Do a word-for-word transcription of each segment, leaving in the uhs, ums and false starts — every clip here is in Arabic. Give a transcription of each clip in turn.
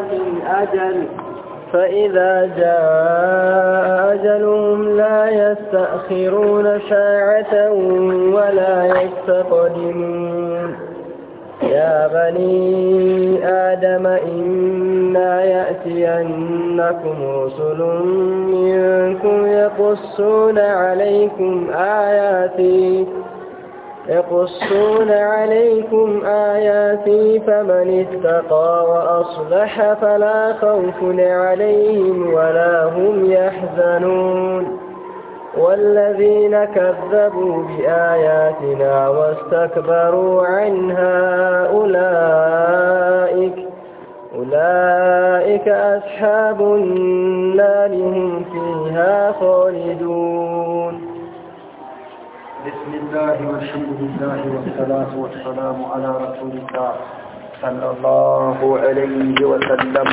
أجل فإذا جاء أجلهم لا يستأخرون ساعة ولا يستقدمون يا بني آدم إنا يأتينكم رسل منكم يقصون عليكم آياتي يقصون عليكم آياتي فمن اتقى وأصلح فلا خوف عليهم ولا هم يحزنون والذين كذبوا بآياتنا واستكبروا عنها أولئك أولئك أصحاب النار هم فيها خالدون. بسم الله والحمد لله والصلاة والسلام على رسول الله صلى الله عليه وسلم.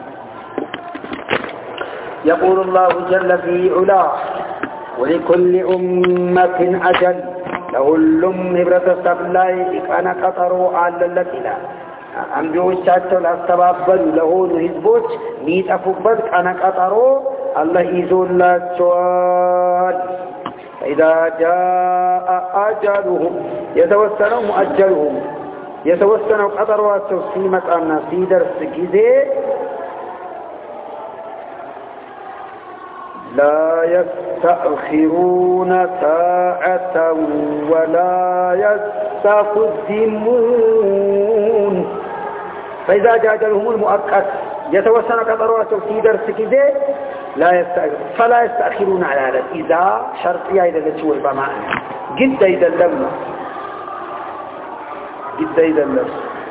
يقول الله جل في علاه ولكل أمة أجل لሁሉም ህብረተሰብ ላይ ቀነ ቀጠሮ አለለት አንቢዎቻቸው ላስተባበሉ ለሆኑ ህዝቦች ሚጠፉበት ቀነ ቀጠሮ አላህ ይዞላቸዋል። إذا جاء أجلهم يتوسنوا مؤجلهم يتوسنوا قدروا في مكان في درس كذا لا يستأخرون ساعة ولا يستقدمون. فإذا جاء أجلهم المؤقت يتوسنوا قدروا في درس كذا لا يستأخر فلا يستأخرون على هذا. إذا شرطية إذا تشوي بمعنى جدا إذا لما جدا إذا لما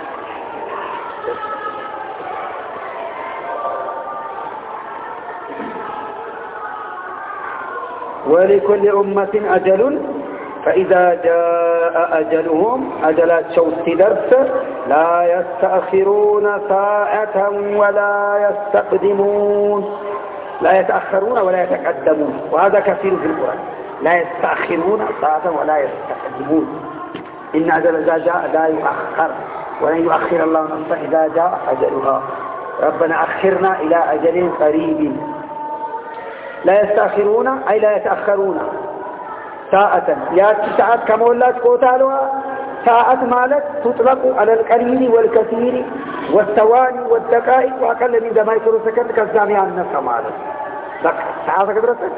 ولكل أمة أجل فإذا جاء أجلهم أجلات شوت درس لا يستأخرون ساعة ولا يستقدمون. لا يتأخرون ولا يتقدمون وهذا كثير في القرآن. لا يستأخرون ساعة ولا يستقدمون. إن أجل إذا جاء لا يؤخر ولن يؤخر الله نفسا إذا جاء أجلها. ربنا أخرنا إلى أجل قريب. لا يستأخرون أي لا يتأخرون ساعة ياتي ساعة كمولات قوتالها ساعة مالك تطلق على القليل والكثير والثواني والدقائق وأقل من دمائك رسكت كالزامي عن نفسه مالك لك ساعة كدرتك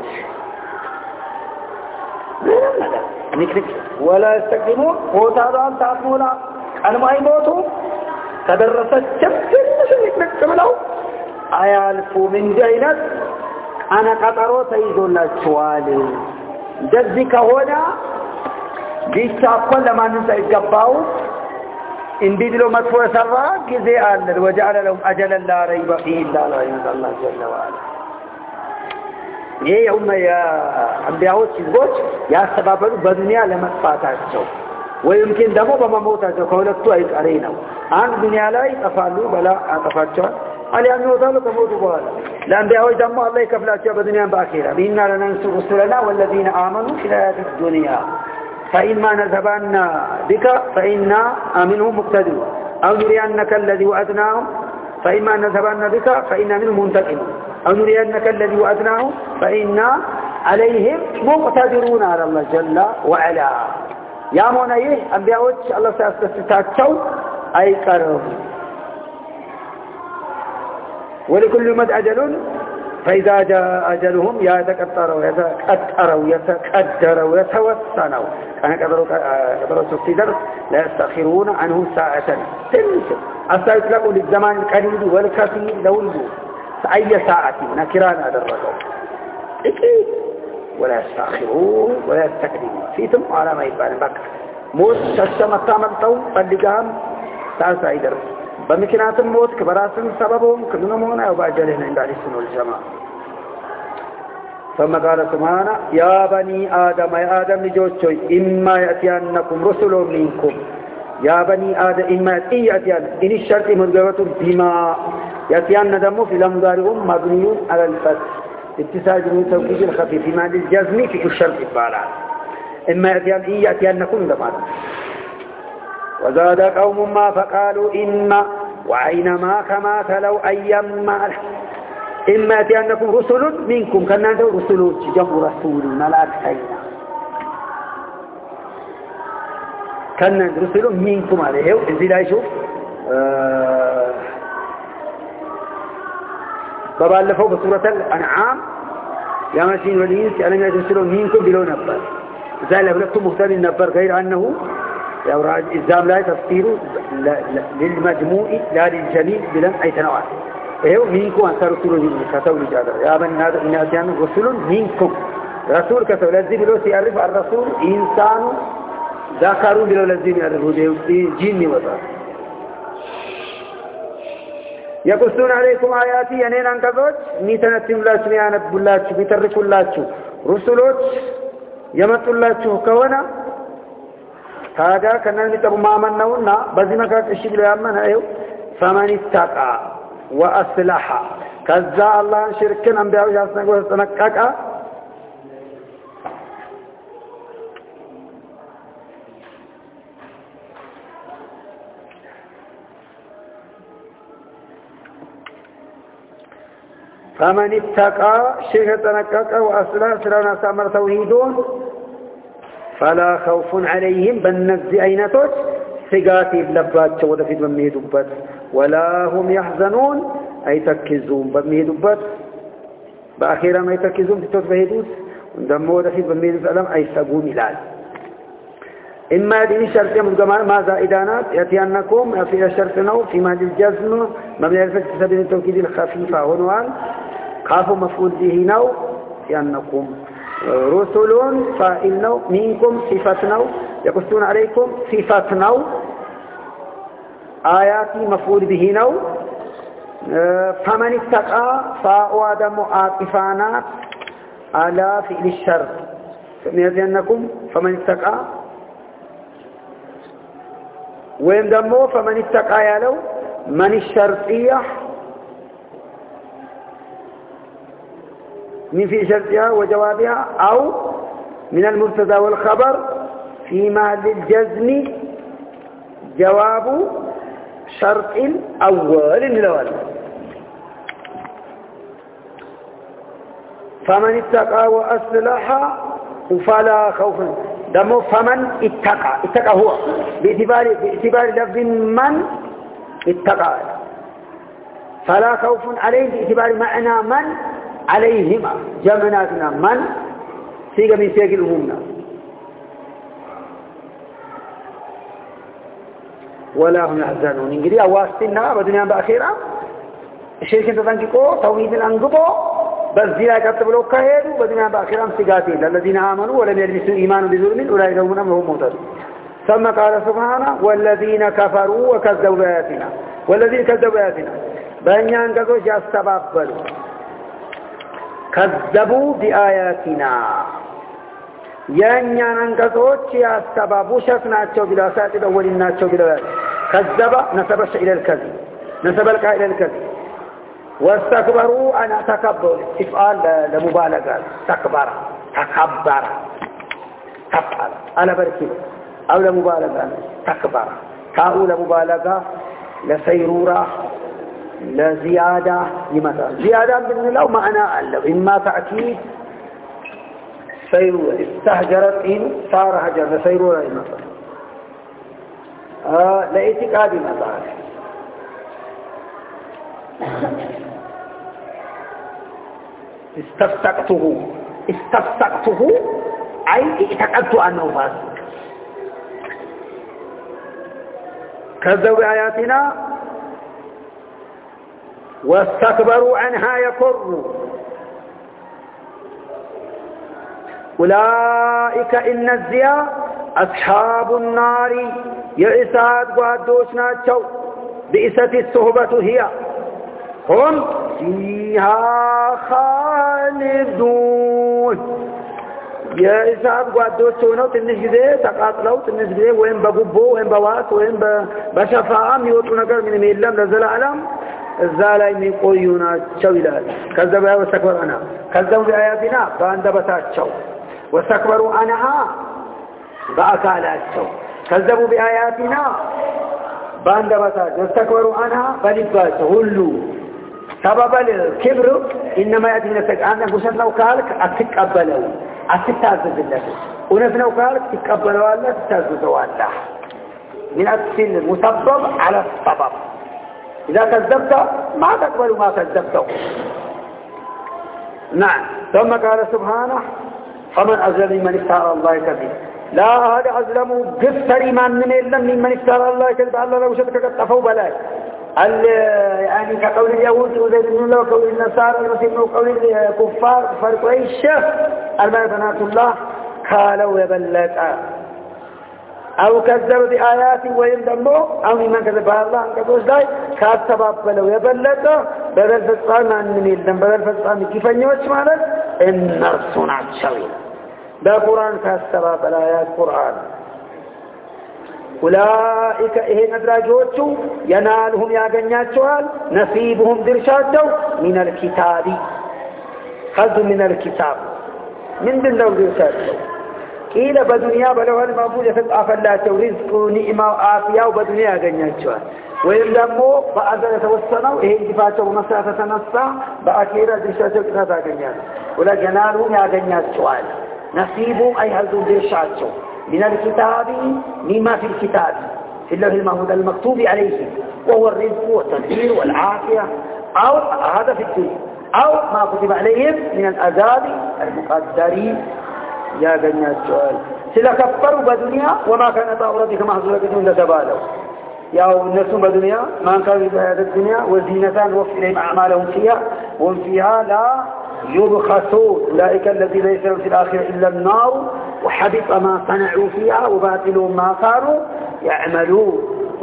ولا يستقدمون قوتالها ساعة مولا أنا ما يموتوا تدرست جبت نشنك كملو أيالفو من جينات أنا قطروا تيزون للسوالي جذك هنا بيتشاقون لما ننسى القباو إن بيدلوا مدفوع سراء كذي آلر وجعل لهم أجلا لا ريب فيه إلا لا يوز الله جل وعلا. يهي هم يا أنبياء تشبوش يا سبابلو بدنيا لما تفاتاتشو ويمكن دمو بمموتاتشو قولتو أيك أرينو آن دنيا لا يتفعلوا بلا أتفاتشو علي أن يوضالوا كموتوا بوالا الأنبياء يدموا الله يكفلاتشو بدنيا بآخرة بإنا لننصر رسلنا والذين آمنوا في الحياة الدنيا فإما نذهبن بك فإنا منهم مقتدرون أو نرينك الذي وعدناهم فإما نذهبن بك فإنا منهم منتقمون أو نرينك الذي وعدناهم فإنا عليهم مقتدرون على الله جل وعلا. يا منيه أنبياء الله سيستتاتشو أي كرم. ولكل مد أجل فإذا جاء أجلهم يتكتروا يتكتروا يتكدروا يتوسنوا كان قدروا ستدر لا يستأخرون عنه ساعة تنسى أستيطلقوا للزمان القليل والكثير لولده أي ساعة نكران هذا الرجل إكيد ولا يستأخرون ولا يستقدمون فيتم على ما يبان بك موت ششمة تاملتهم فاللقام ساعة سايدر بمكنات الموت كبراسم سببهم كنمون أو بأجلهم عند السنة والجماعة. ثم قال سبحانه يا بني آدم يا آدم لجوتشوي إما يأتينكم رسل منكم يا بني آدم إما يأتين إن الشرط مدغوة بما يأتين دمه في الأمضار مبني على الفتح اتساج من توكيد الخفيف في معنى الجزم في الشرط البالع إما يأتين إن يأتينكم دمان وزاد قوم ما فقالوا إن وأينما كما تلو أيما إما أنكم رسل منكم كنا رسل جمع رسول ملاكتين كنا رسل منكم عليه إذن لا يشوف أه ببالفوا بسورة الأنعام يا ماشين والإنس ألم يرسلوا منكم بلو نبر زال لكم مختار النبر غير أنه الزام لا تفسير للمجموع لا للجميع بلن أي تنوع إيه منكم أنت رسول منكم كتب لجادة يا بني هذا الناس يعني رسول منكم رسول كتب لذي بلو سيعرف الرسول إنسان ذكروا بلو لذي يعرفوا جين وضع يقصون عليكم آياتي ينين أنكذوش ميتنتم لا سميانا بلاتش بيتركوا اللاتش رسولوش يمتوا اللاتش كونا هذا كان نتبو ما منونا بزي كانت الشبل يامنا ايو فمن اتقى وأصلح كذا الله شركنا انبياء جاسنا قوة تنكاك فمن اتقى شيخ تنكك وأصلح سرنا سامر توحيدون فلا خوف عليهم بالنفس أينتوش سقاتي بلبات ودفد بميدبت ولا هم يحزنون أي تكزون بميدبت بأخيرا ما يتكزون تتوت بهدوس وندمو ودفد بميدبت أي سقون إلال إما دين شرط مدقمان ما زائدانات يأتيانكم في الشرط نو في مهد الجزم مبني الفتح سبيل التوكيد الخفيفة عنوان خافوا مفعول به نو يأنكم رسل فائل نو منكم صفة نو يقصون عليكم صفة نو آياتي مفعول به نو فمن اتقى فأوادم عاطفانات على فعل الشر يأتيانكم فمن اتقى وين دمو فمن اتقى يالو من الشرطية من في شرطها وجوابها أو من المبتدا والخبر في محل الجزم جواب شرط الأول الأول فمن اتقى وأصلح فلا خوف دمو فمن اتقى اتقى هو باعتبار باعتبار لفظ من اتقى فلا خوف عليه باعتبار معنى من عليهما جمعناتنا من سيغا من سيغ الهمنا ولا هم يحزنون انجري أواستنا بدنيا بأخيرا الشركة تتنككو توحيد الأنقبو بس دينا كتب لو كهيدو بدنا باخرام سيغاتين الذين آمنوا ولم يلبسوا إيمانوا بظلم أولئك هم الأمن وهم مهتدون ثم قال سبحانه والذين كفروا وكذبوا بآياتنا والذين كذبوا بآياتنا بأنيان كذو جاستبابلوا كذبوا بآياتنا يانيان كذو جاستبابوا شفناتشو بلا ساتب أوليناتشو بلا كذب نسبش إلى الكذب نسب القائل إلى الكذب واستكبروا أنا تكبر إفعال لمبالغة تكبر تكبر تفعل أنا بركب أو لمبالغة تكبر تاء لمبالغة لسيرورة لزيادة لمثال زيادة من الله معنى ألو إما تأكيد سيرورة استهجرت إن صار هجر لسيرورة لمثال آه لإتقاد مثال استفسقته استفسقته أي اعتقدت أنه فاسق كذبوا بآياتنا واستكبروا عنها يكروا أولئك إن الزياء أصحاب النار يئسات وادوشنا تشو بئست الصحبة هي هم فيها خالدون يا إسحاق قادوش هنا تنش جدي تقاتلوا تنش جدي وين بقبو وين بواس وين بشفاعة ميوتون أكثر من ميلم نزل علم الزالي من قيونا شويلات كذبوا واستكبروا عنها كذبوا بآياتنا فاندبتات شو واستكبروا عنها بأكالات شو كذبوا بآياتنا باند بتاج واستكبروا عنها بلباس هلو سبب الكبر إنما يأتي من التك أنا قصدنا وكالك أتقبله أتتعزز الله ونفنا وكالك تقبله الله تتعززه الله من أكس المسبب على السبب إذا كذبت ما تقبل ما كذبته نعم ثم قال سبحانه فمن أظلم ممن افترى الله كذبا لا هذا أظلم قفتري من إلا ممن افترى الله كذبا الله لو شدك قد طفوا بلاك يعني كقول اليهود وزيد بن الله وقول النصارى المسيح وقول الكفار فرق عيش المعبنات الله قالوا يبلك أو كذب بآيات ويندموا أو ممن كذب الله أنك دوزداي كاتباب بلو يبلك بدل فسقان عن نميلدن بدل فسقان كيف نيوش مالك إن نرسونا تشويل ده قرآن كاتباب الآيات قرآن أولئك إهن أدراجوتشو ينالهم ياغنياتشوال نصيبهم درشاتشو من الكتاب خذ من الكتاب من دلو درشاتشو إلى بدنيا بلو المعبود يفتقى فلاتو رزق نئمة وآفية وبدنيا ياغنياتشوال ويندمو بأذن توسنوا إهن دفاتشو مسافة نصا بأكيرا درشاتشو كتابا غنيات أولئك ينالهم ياغنياتشوال نصيبهم أي هل درشاتشو من الكتاب مما في الكتاب في اللوح المحفوظ المكتوب عليه وهو الرزق والتدبير والعافية أو هذا في الدنيا أو ما كتب عليهم من العذاب المقدرين يا بني السؤال سلا كفروا بدنيا وما كان طاورتك محظورة بدون لتبالوا يا الناس بدنيا ما كانوا في هذه الدنيا وزينتان وفي إليهم أعمالهم فيها وهم فيها لا يبخسون أولئك الذين ليس لهم في الآخرة إلا النار وحبط ما صنعوا فيها وباطل ما كانوا يعملون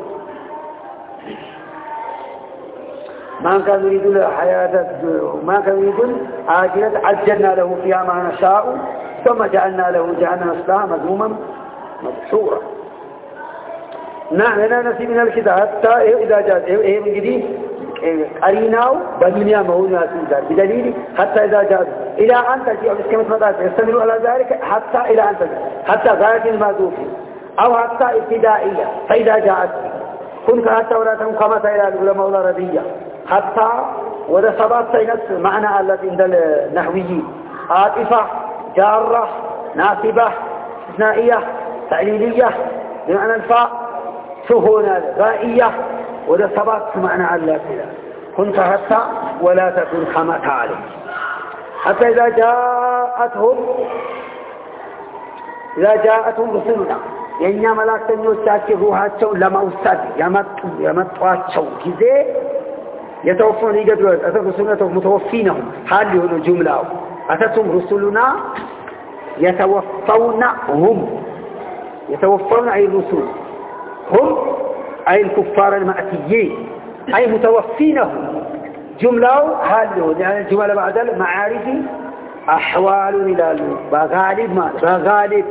ما كانوا يريدون الحياة ما كانوا يريدون عاجلة عجلنا له فيها ما نشاء ثم جعلنا له جهنم يصلاها مذموما مدحورا نعم هنا نسي من الكتاب حتى إذا جاء إيه من جديد قريناو بدنيا مهون ياسين بدليل حتى إذا جاء إلى أن تجي أو كما تفضل يستمروا على ذلك حتى إلى أن تجي حتى غاية المذوف أو حتى ابتدائية فإذا جاءت كن حتى ولا تنقمت إلى العلماء العربية حتى وذا صبات سينس معنى التي عند النحويين عاطفة جارة ناسبة استثنائية تعليلية بمعنى الفاء سهولة غائية وذا صبات معنى التي كنت حتى ولا تكن خمت عليه حتى إذا جاءتهم إذا جاءتهم رسلنا يعني ملاكتن يوساكي روحاتشو لما أستاذ يمتوا يمتواتشو كذي يتوفون يقدرون أتت رسلنا متوفينهم حال يهونوا جملة أتتهم رسلنا يتوفون هم يتوفون أي الرسل هم أي الكفار المأتيين أي متوفينهم جملة حال يعني الجملة بعد المعارف أحوال إلى بغالب ما بغالب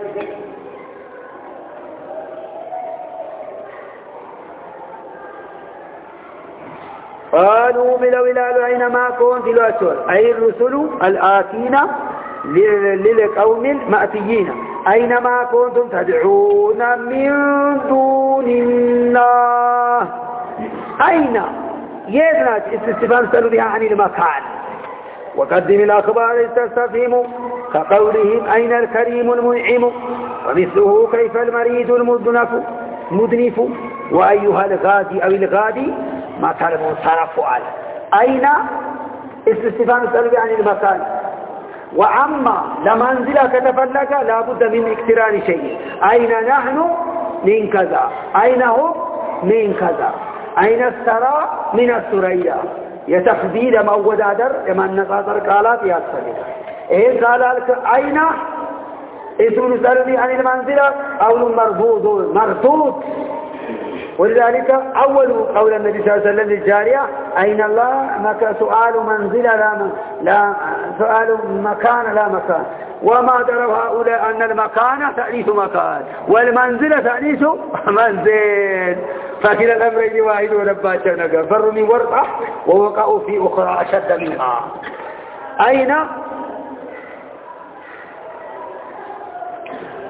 قالوا بلو إلى أينما كنت الأسود أي الرسل الآتين للقوم المأتيين أينما كنتم تدعون من دون الله أين يدرج استفهام سألوا بها عن المكان وقدم الأخبار تستفهم كقولهم أين الكريم المنعم ومثله كيف المريد المدنف مدنف وأيها الغادي أو الغادي ما تعلمون صرفوا على أين استفهام سألوا بها عن المكان وأما لمنزل كتفلك لابد من اقتران شيء أين نحن من كذا أين هم من كذا أين السرى من السرية يتخذيل مؤود عدر يما النقاطر قالات يتصدق إيه قال لك أين اسم نسألني عن المنزلة أول مرفوض مرفوض ولذلك أول قول النبي صلى الله عليه وسلم للجارية أين الله مك سؤال منزلة لا, من لا سؤال مكان لا مكان وما دروا هؤلاء أن المكان تأنيث مكان والمنزلة تأنيث منزل فكلا الأمرين واحد ونباشا نقا فرمي ورطة ووقعوا في أخرى أشد منها أين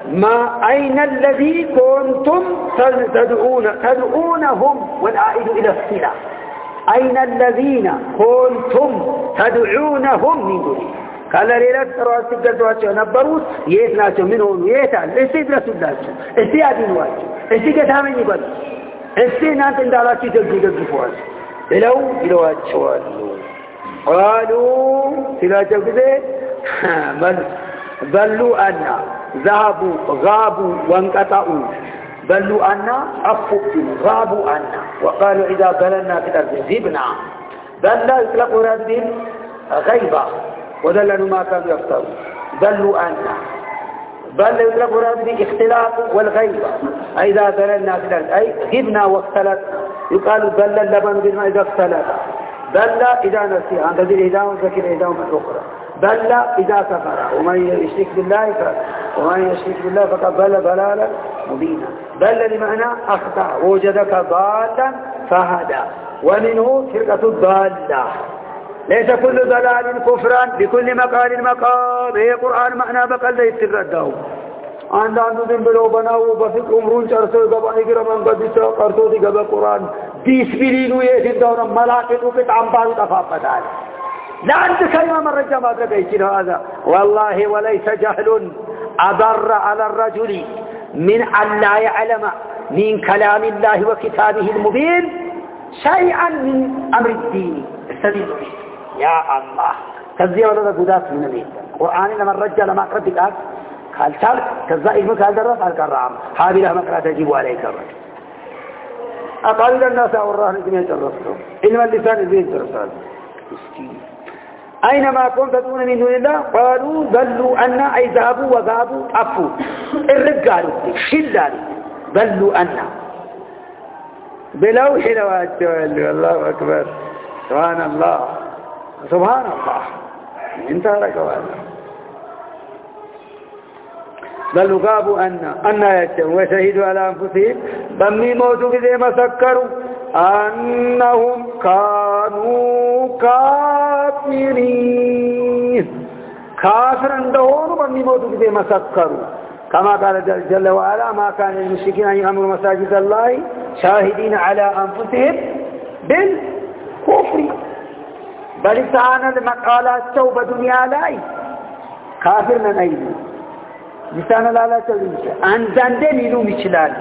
ما أين الذي كنتم تدعون تدعونهم والعائد إلى الصلة أين الذين كنتم تدعونهم من دونه قال ليلة رأس الجدوات نبروت يتناتوا منهم يتعال استيد رسول الله استيادين واجه استيد كتامين يبال استيد نانت اندالاتي تلقي قفواز إلو إلو أجوالو قالوا سلاجة كذي بل بلوا أنا ذهبوا غابوا وانقطعوا بلوا أنا أفقوا غابوا أنا وقالوا إذا بلنا في الأرض زبنا بل لا يطلقوا هذه غيبة ودلنوا ما كانوا يفتروا بلوا أنا بل يطلقوا هذه اختلاط والغيبة إذا بلنا في الأرض أي غبنا واختلطنا يقال بل اللبن بالماء إذا اختلط بل إذا نسي عن تدير إهداهم ذكر إهداهم الأخرى بل إذا كفر ومن يشرك بالله ومن يشرك بالله فقد ضل ضلالا مبينا بل بمعنى أخطأ وجدك ضالا فهدى ومنه فرقة الضالة ليس كل ضلال كفرا بكل مقال مقال هي قرآن معنى بقل ليس الردهم عندنا ذنبلو بناو بفك عمرون چرسو گبانی گرمان قدسو قرسو دی گب قرآن دیس بلینو یہ دورا ملاقتو کت عمبارو تفاقت آل لا أنت كلمة من رجع ما أدركت هذا والله وليس جهل أضر على الرجل من أن لا يعلم من كلام الله وكتابه المبين شيئا من أمر الدين استدل به يا الله كذي ولا قداس من الدين قرآن لما الرجل لما قرأت الآن قال شال كذا علمك هذا الرف على الكرام هذه ما قرأت تجيب عليك الرجل أقل الناس أوراها نجمية الرسول إنما اللسان البيت الرسول أينما كنت تدعون من دون الله قالوا بلوا أن أي ذهبوا وذهبوا أفوا الرجال شلال بلوا أن بلوح لواتوال الله أكبر سبحان الله سبحان الله انتهى لك هذا بل غابوا أن أن يتم وشهدوا على أنفسهم بمي موتوا بذي ما سكروا أنهم كانوا كافرين كافر عندهم بمي موتوا بذي ما سكروا كما قال جل وعلا ما كان المشركين أن يأمروا مساجد الله شاهدين على أنفسهم بالكفر بل تعالى المقالات توبة دنيا لاي كافر من أيضا لسان لا لا تلوش أنزان دين يلوم يشلال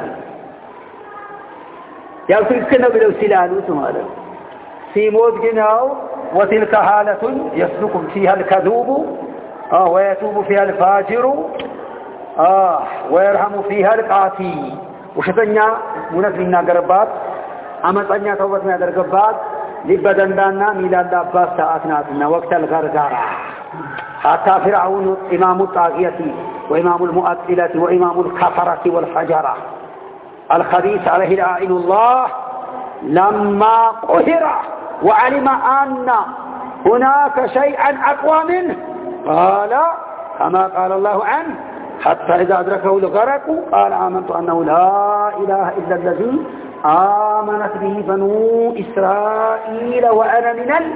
يقول كنا بلو سلالو سمالا في موت جناو وتلك حالة يسلك فيها الكذوب آه ويتوب فيها الفاجر آه ويرحم فيها القاسي وشتنيا منزلنا قربات أما تنيا توبتنا قربات لبدن دانا ميلاد أباس ساعتنا وقت الغرغرة حتى فرعون إمام الطاغية وإمام المؤثلة وإمام الكفرة والفجرة الخبيث عليه لعائن الله لما قهر وعلم أن هناك شيئا أقوى منه قال كما قال الله عنه حتى إذا أدركه الغرق قال آمنت أنه لا إله إلا الذي آمنت به بنو إسرائيل وأنا من ال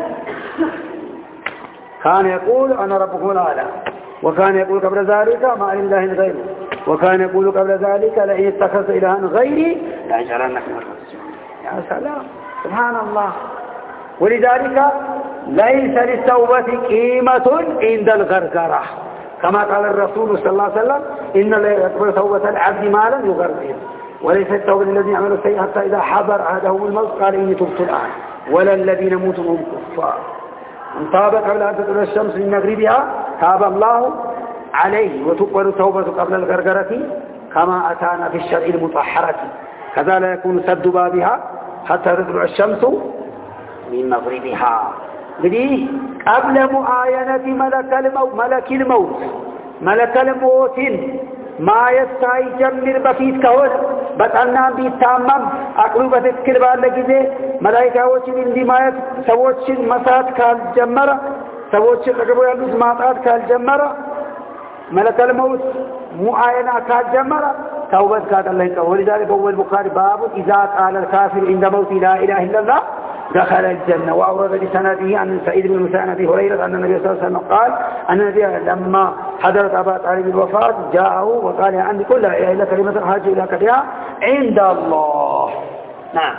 كان يقول أنا ربكم الأعلى وكان يقول قبل ذلك ما علم الله غيره وكان يقول قبل ذلك لئن اتخذت إلها غيري لأجعلنك من الرسول يا سلام سبحان الله ولذلك ليس للتوبة قيمة عند الغرغرة كما قال الرسول صلى الله عليه وسلم إن لا يقبل توبة العبد ما لم يغرغر وليس التوبة الذين يعملوا السيئة حتى إذا حضر أحدهم الموت قال إني تبت الآن ولا الذين يموتون هم كفار من تاب قبل أن تطلع الشمس من مغربها تاب الله عليه وتقبل توبة قبل الغرغرة كما أتانا في الشرع المطهرة كذا لا يكون سد بابها حتى تطلع الشمس من مغربها بدي قبل معاينة ملك الموت ملك الموت ملك الموت ما يستعي جمر بفيت كهول بطلنا بيتامم أقلو بتذكر بالله ملائكة وشين اندي مايت سووشين مسات كالجمرة سووشين لقبوا يلوز ماتات كالجمرة ملك الموت معاينة كالجمرة توبت كات الله ولذلك هو البخاري باب إذا قال الكافر عند موت لا إله إلا الله دخل الجنة. وأورد بسنده عن سعيد بن مسيب عن أبي هريرة أن النبي صلى الله عليه وسلم قال أن النبي لما حضرت أبا طالب الوفاة جاءه وقال يا عمي قل لا إله إلا كلمة حاج إلى بها عند الله. نعم.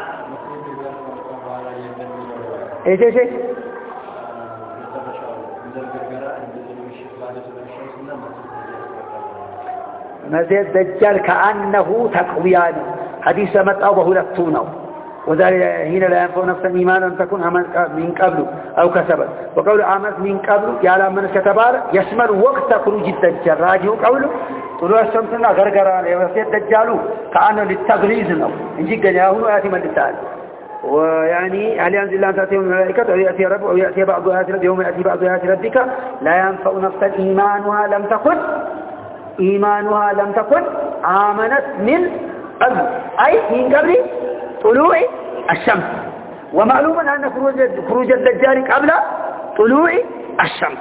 إيش إيش إيش مزيد دجال كأنه تقويان حديث متأوه لفتونه وذلك هنا لا ينفع نفسا إيمانا أن تكون من قبل أو كسبت. وقول عامت من قبل يعلم من كتبال يشمل وقت خروج الدجال. راجعه قوله طلوع الشمسنا غرغران يوسيد الدجال كأنه للتغليظ نو إنجي قنياهون ويأتي من للتالي. ويعني هل ينزل الله أن تأتيهم الملائكة أو يأتي رب أو يأتي بعض آيات ربك يوم يأتي بعض آيات ربك لا ينفع نفسا إيمانها لم تكن إيمانها لم تكن آمنت من قبل أي من قبل طلوع الشمس. ومعلوم أن خروج الدجال قبل طلوع الشمس.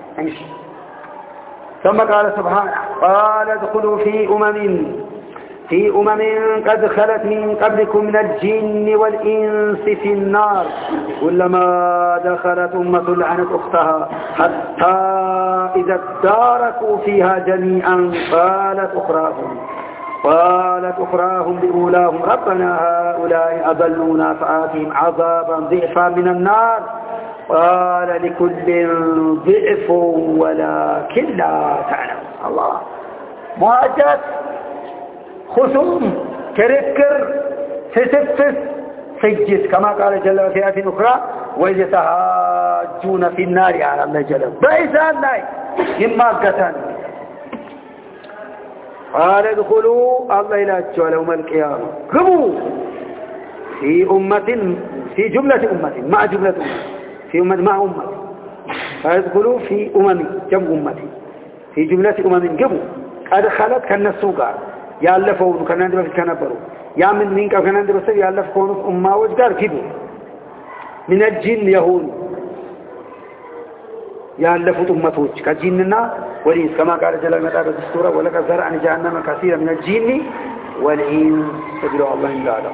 ثم قال سبحانه قال ادخلوا في أمم في أمم قد خلت من قبلكم من الجن والإنس في النار كلما دخلت أمة لعنت أختها حتى إذا اداركوا فيها جميعا قالت أخراهم قالت أخراهم لأولاهم ربنا هؤلاء أضلونا فآتهم عذابا ضعفا من النار قال لكل ضعف ولكن لا تعلم. الله مواجهة خصوم كركر تسفس سجد كما قال جل وعلا في آية أخرى وإذ يتحاجون في النار على الله جل بإذن لا إما قتل. قال ادخلوا الله إلى يوم القيامة قبوا في أمة في جملة أمة مع جملة أمة في أمة مع أمة. فادخلوا في أمم جمع أمة في جملة أمم قبوا قد خلت كالنسوقات يالفون كان عندما في كنبرو يا من مين كان عندما بس يالفون أمة وجدار كبوا من الجن يهون يالفوا أمتوج كجننا والإنس كما قال جل وعلا في السورة ولقد ذرأنا جهنم كثيرا من الجن والإنس تدعو الله إلا له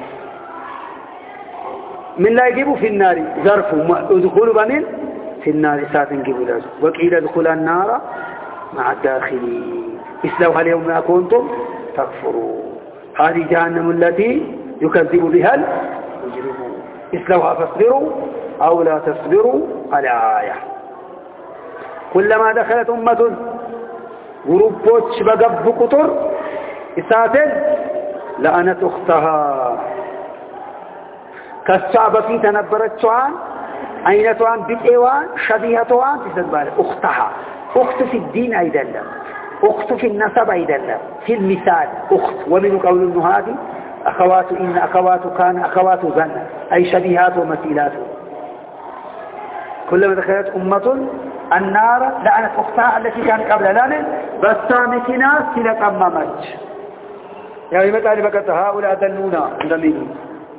من لا يجيبوا في النار ظرفوا ادخلوا بمن في النار ساعة يجيبوا له وقيل ادخلوا النار مع الداخلين اسلوها اليوم ما كنتم تكفروا هذه جهنم التي يكذب بها المجرمون اسلوها فاصبروا أو لا تصبروا الآية. كلما دخلت أمة غروبوش بقب قطر إساتل لأنت أختها كالشعب في تنبرت شوان عينتوان بدئوان شبيهتوان تسدبال أختها أخت في الدين أيضا أخت في النسب أيضا في المثال أخت. ومن قول النهادي أخوات إن أخوات كان أخوات ذن أي شبيهات ومثيلات. كلما دخلت أمة النار لعنت أختها التي كانت قبل لعنة بسامتنا سلك أمامج يعني متى لبقت هؤلاء دلونا دمين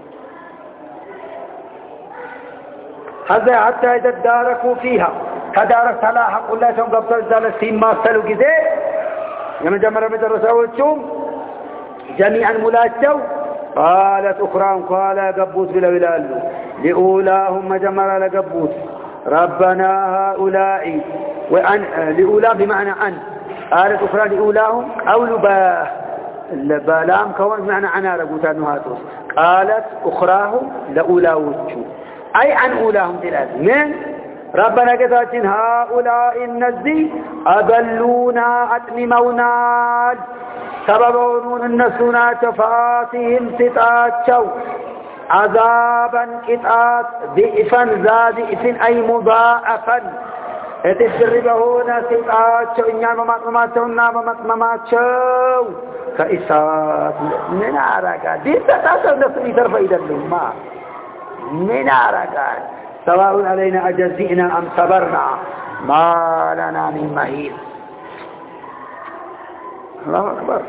هذا حتى إذا داركوا فيها كدارك صلاح قل الله سوف قبطل ذلك سيما سلوا كذا يمن جمع رمض الرسول جميعا ملاجوا قالت أخرى قال قبوت بلا ولال لأولاهم جمع لقبوت ربنا هؤلاء وأن لأولا بمعنى أن قالت أخرى لأولاهم أول با بلام كون بمعنى أنا ربوتان هاتوس قالت أخراهم لأولاوتشو أي عن أولاهم ثلاث من ربنا قتاتين هؤلاء النزي أضلونا أتممونا سببون النسونا تفاتهم ستاتشو عذابا كتات ضعفا ذا ضعف أي مضاعفا اتجربهون ستاتشو إنيان مماتماتشو مماتماتشو كإسات من عرقا دي تتاثر نسوي ترفع إذا اللهم من عرقا سواء علينا أجزئنا أم صبرنا ما لنا من مهيد. الله أكبر.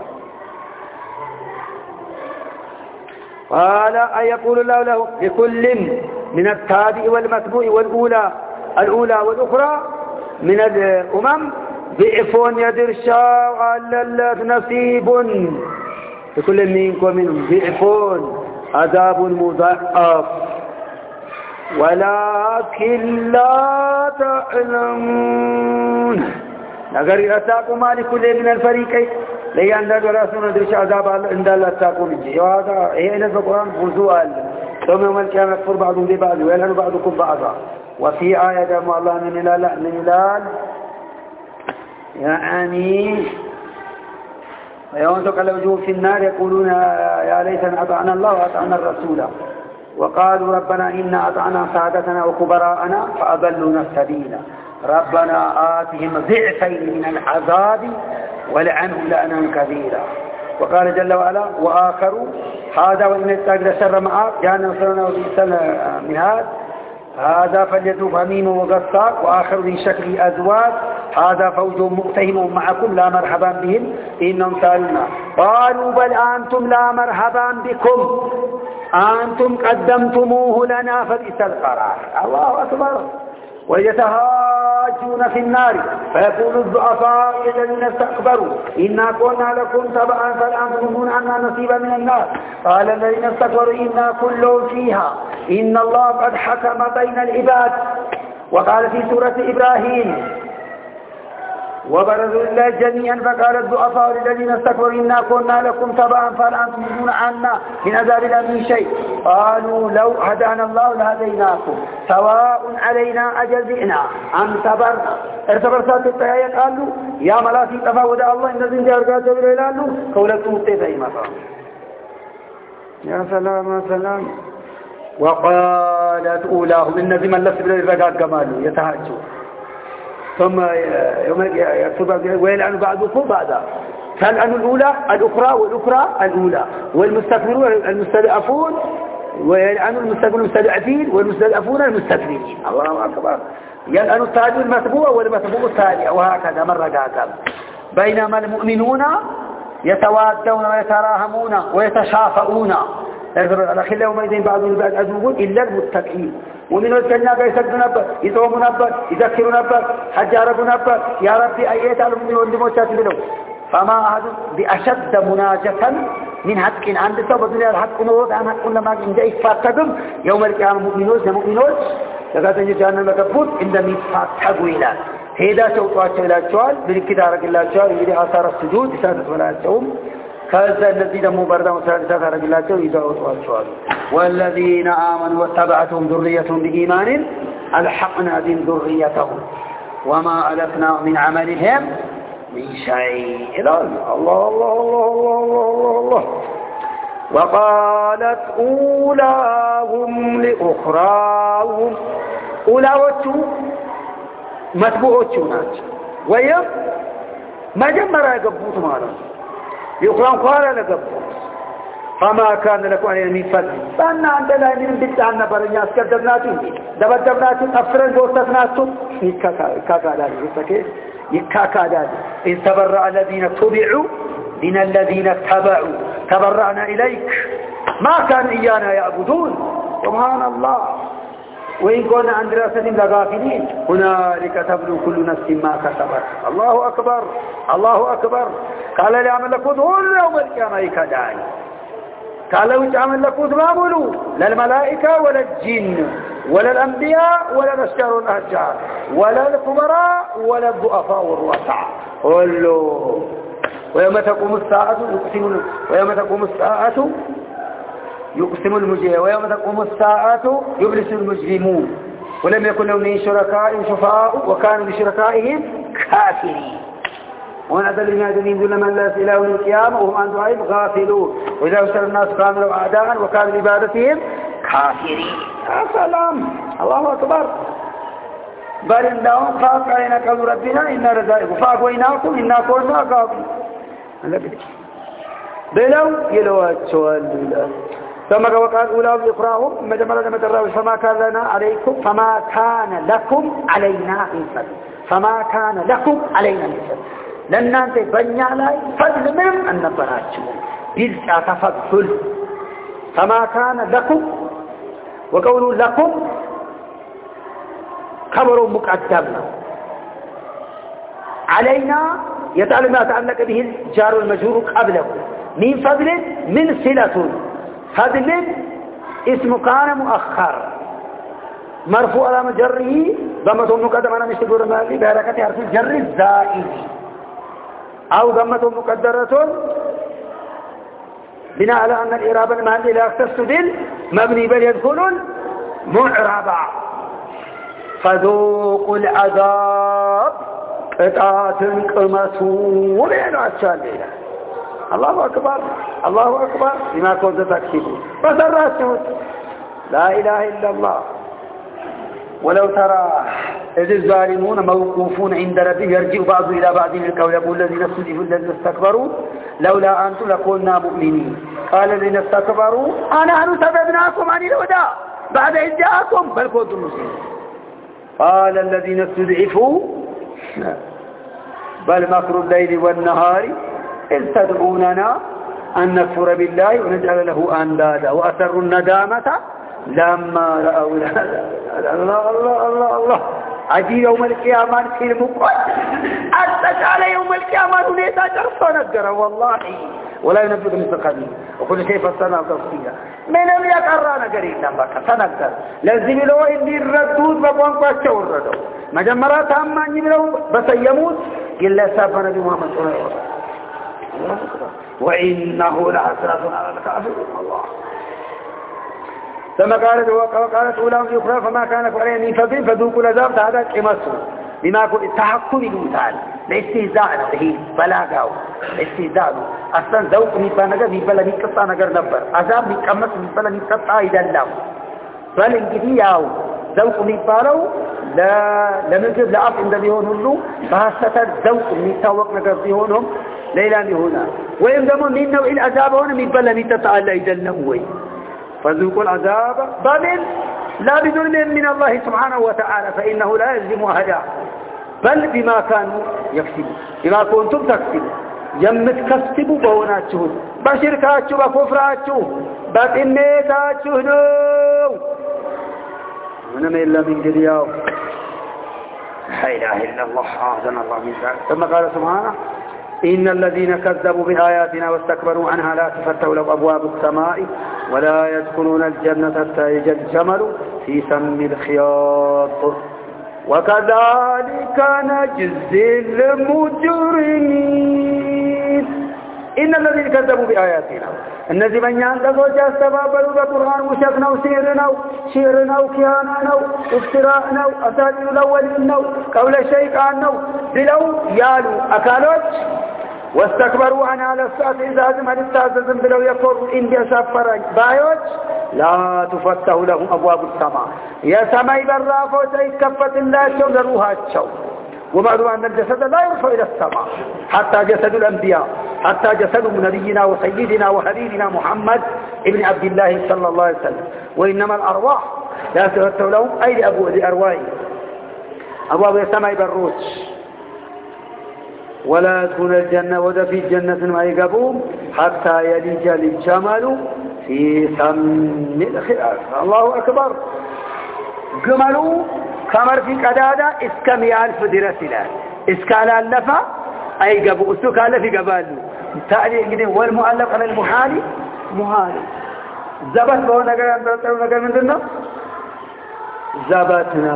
قال أيقول الله له لكل من التابع والمتبوع والأولى الأولى والأخرى من الأمم ضعف يدرشا وعلى نصيب لكل منكم منهم ضعف عذاب مضاعف ولكن لا تعلمون نقر يتاقوا مالك من الفريقين لأن درسنا درش عذاب عند الله تاقوا نجي وهذا هي إلى القرآن بوزوال ثم يوم القيامة يكفر بعضهم ببعض ويلعن بعضكم بعضا وفي آية جمع الله من إلال من إلال يعني يوم تقل وجوه في النار يقولون يا ليتنا أطعنا الله وأطعنا الرسول وقالوا ربنا إنا أطعنا سادتنا وكبراءنا فأضلونا السبيل ربنا آتهم ضعفين من العذاب ولعنهم لعنا كبيرا وقال جل وعلا وآخر هذا وإن استجد شر معه جهنم سرنا وبئس المهاد هذا فليذوق حميم وغساق وآخر ذي شكل أزواج هذا فوج مقتهم معكم لا مرحبا بهم إنهم سالونا قالوا بل أنتم لا مرحبا بكم أنتم قدمتموه لنا فبئس القرار الله أكبر ويتهاجون في النار فيقول الضعفاء الذين استكبروا إنا كنا لكم تبعا فالآن تظنون عنا نصيبا من النار قال الذين استكبروا إنا كل فيها إن الله قد حكم بين العباد وقال في سورة إبراهيم وبرزوا لله جميعا فقال الضعفاء للذين استكبروا إنا كنا لكم تبعا فالآن تظنون عنا من عذاب من شيء قالوا لو هدانا الله لهديناكم سواء علينا أجزئنا أم صبرنا ارتبرسات التهاية قالوا يا ملاسي تفاوض الله إن ذنجي أرقات جبريل قالوا قولتهم التفاية مطار يا سلام يا سلام وقالت أولاهم إن ذي من لسبنا الرقات قمالوا يتهاجوا ثم يوم يكتب ويلعن بعضكم بعضا فالعن الأولى الأخرى والأخرى الأولى والمستكبرون المستضعفون ويلعن المستكبرون المستضعفين والمستضعفون المستكبرين الله أكبر يلعن التاج المتبوع والمتبوع التالي وهكذا مرة هكذا بينما المؤمنون يتوادون ويتراهمون ويتشافؤون الأخير يومئذ بعضهم بعض عدو إلا المتقين ومن وجهنا يسجد نبر يصوم نبر يذكر نبر حجارب نبر يا ربي أيات على من والدموشات منه فما أحد بأشد مناجة من حق عند سبب الدنيا الحق نوض عن حق لما عند إفاقهم يوم القيامة مؤمنون مؤمنون لقد جاءنا مكفوت عندما يفاقوا إلى هذا سوطات إلى الشوال بالكتارة إلى الشوال إلى آثار السجود إسادة ولا الشوم كذا الذي دموا بردا وسادة آثار إلى الشوال إذا أطوى الشوال والذين آمنوا واتبعتهم ذريتهم بإيمان ألحقنا بهم ذريتهم وما ألفنا من عملهم من شيء الله الله الله الله الله الله وقالت أولاهم لأخراهم أولاوتو متبوعوتو ناس ويم ما جمّر يقبوت مالا لأخراهم قال لقبوت فما كان لكم علينا من فضل فأنا عندنا من بدعنا برنيا اسكدرناتو دبدبناتو أفرن دوستناتو يكاكا دادي يكاكا دادي إن تبرأ الذين تبعوا من الذين تبعوا تبرأنا إليك ما كان إيانا يعبدون سبحان الله وإن كنا عن دراستهم لغافلين هنالك تبلو كل نفس ما كسبت الله أكبر الله أكبر قال لي عمل لكم يوم القيامة كداعي قال لو تعمل لكم ما بلوا لا الملائكة ولا الجن ولا الأنبياء ولا الأشجار والأشجار ولا الكبراء ولا الضعفاء والرؤساء قلوا ويوم تقوم الساعة يقسم ويوم تقوم الساعة يقسم المجرمون ويوم تقوم الساعة يبلس المجرمون ولم يكن لهم شركاء شفاء وكانوا بشركائهم كافرين ونزل الناس من دون من لا إله إلا القيامة وهم عن دعائهم غافلون وإذا أشر الناس كانوا لهم أعداء وكانوا لعبادتهم كافرين يا سلام الله أكبر بل إنهم فاق علينا قالوا ربنا إنا رزائكم فاقويناكم إنا كنا قابلين بلو يلوات سؤال بالله ثم وقال أولاهم لإخراهم ثم جمال لما تراوش فما كان لنا عليكم فما كان لكم علينا من فضل فما كان لكم علينا من فضل لأن أنت بني علي فضل من أن نبراتكم بذكا تفضل فما كان لكم وقولوا لكم خبر مقدم علينا يتعلم ما تعلق به الجار المجرور قبله من فضل من صلة فضل اسم كان مؤخر مرفوع على مجره ضمته مقدمة أنا مشتقر مالي بحركة حرف الجر الزائد أو ضمته مقدرة بناء على أن الإعراب المحلي لا يختص بالمبني بل يدخل المعرب فذوقوا العذاب قطعة قمسوا بينه الشالية الله أكبر الله أكبر بما كنت تكسبوا فسرته لا إله إلا الله ولو ترى إذ الظالمون موقوفون عند ربهم يرجع بعض إلى بعض القول يقول الذين استضعفوا الذين استكبروا لولا أنتم لكنا مؤمنين قال الذين استكبروا أنحن سببناكم عن الهدى بعد إذ جاءكم بل كنتم مسلمين قال الذين استضعفوا بل مكر الليل والنهار إذ تدعوننا أن نكفر بالله ونجعل له أندادا وأسروا الندامة لما رأوا الله الله الله الله عجي يوم القيامة في المقر أتك على يوم القيامة ونيتا جرفا نقرأ والله ولا ينبغ مثل قديم وكل شيء فصلنا وتفصيلا من لم يقرأنا قريب نبكى سنقدر لازم له إني الردود بقوانقوا الشورده مجمرات أماني له بس يموت إلا سافر نبي محمد صلى الله عليه وسلم وإنه لحسرة على الكافرين الله ثم قالت وقالت أولاهم الأخرى فما كان عليه من فضل فذوقوا العذاب هذا كمسوا بما كنت تحكم الوتال لاستهزاء به بلاغاو استهزاء أصلا ذوق ميبال نجر ميبال ميقطع نجر نبر عذاب ميقمس ميبال ميقطع يدلم بل انجدي ياو ذوق ميبالو لا لمجد لأف عند بيهون هلو فهسة ذوق ميتاوق نجر بيهونهم ليلا هنا وإن دموا من نوع العذاب هنا ميبال ميقطع لا يدلم وي فذوقوا العذاب بل لا بظلم من الله سبحانه وتعالى فإنه لا يظلم أحدا بل بما كانوا يكسبون بما كنتم تكسبون يمت كسبوا بوناتهم بشركاتهم بكفراتهم بإنيتاتهم ونما إلا من جرياو لا إله إلا الله أعظم الله من ذلك ثم قال سبحانه إن الذين كذبوا بآياتنا واستكبروا عنها لا تفتح لهم أبواب السماء ولا يدخلون الجنة حتى يلج الجمل في سم الخياط وكذلك نجزي المجرمين إن الذين كذبوا بآياتنا الذي من ينتظر جاستبابلوا بقرآن وشكنا وسيرنا شيرنا وكيانا وافتراءنا أساطير الأولين قول الشيطان بلو يالو أكالوش واستكبروا عن على الساعة إذا هزم هل استعززم بلو يقول إن يسافر بايوش لا تفتح لهم أبواب السماء يا سماء برافو سيكفت الله شو لروها الشو ومعلوم أن الجسد لا يرفع إلى السماء حتى جسد الأنبياء حتى جسد نبينا وسيدنا وحبيبنا محمد ابن عبد الله صلى الله عليه وسلم وإنما الأرواح لا تفتح لهم أي لأبو لأرواحي أبواب السماء بالروج ولا يدخل الجنة وذا في الجنة ما يقبون حتى يلج الجمل في سم الخياط الله أكبر جملوا كمر في قدادة اسكميال فدرس له اسكال اللفة أي قبو اسكال في قباله تألي والمؤلف على المحالي محالي زبط بهو نقر نقر من ذنه زبطنا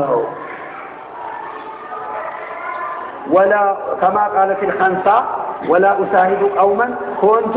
ولا كما قال في الخنساء ولا أساهد قوما كنت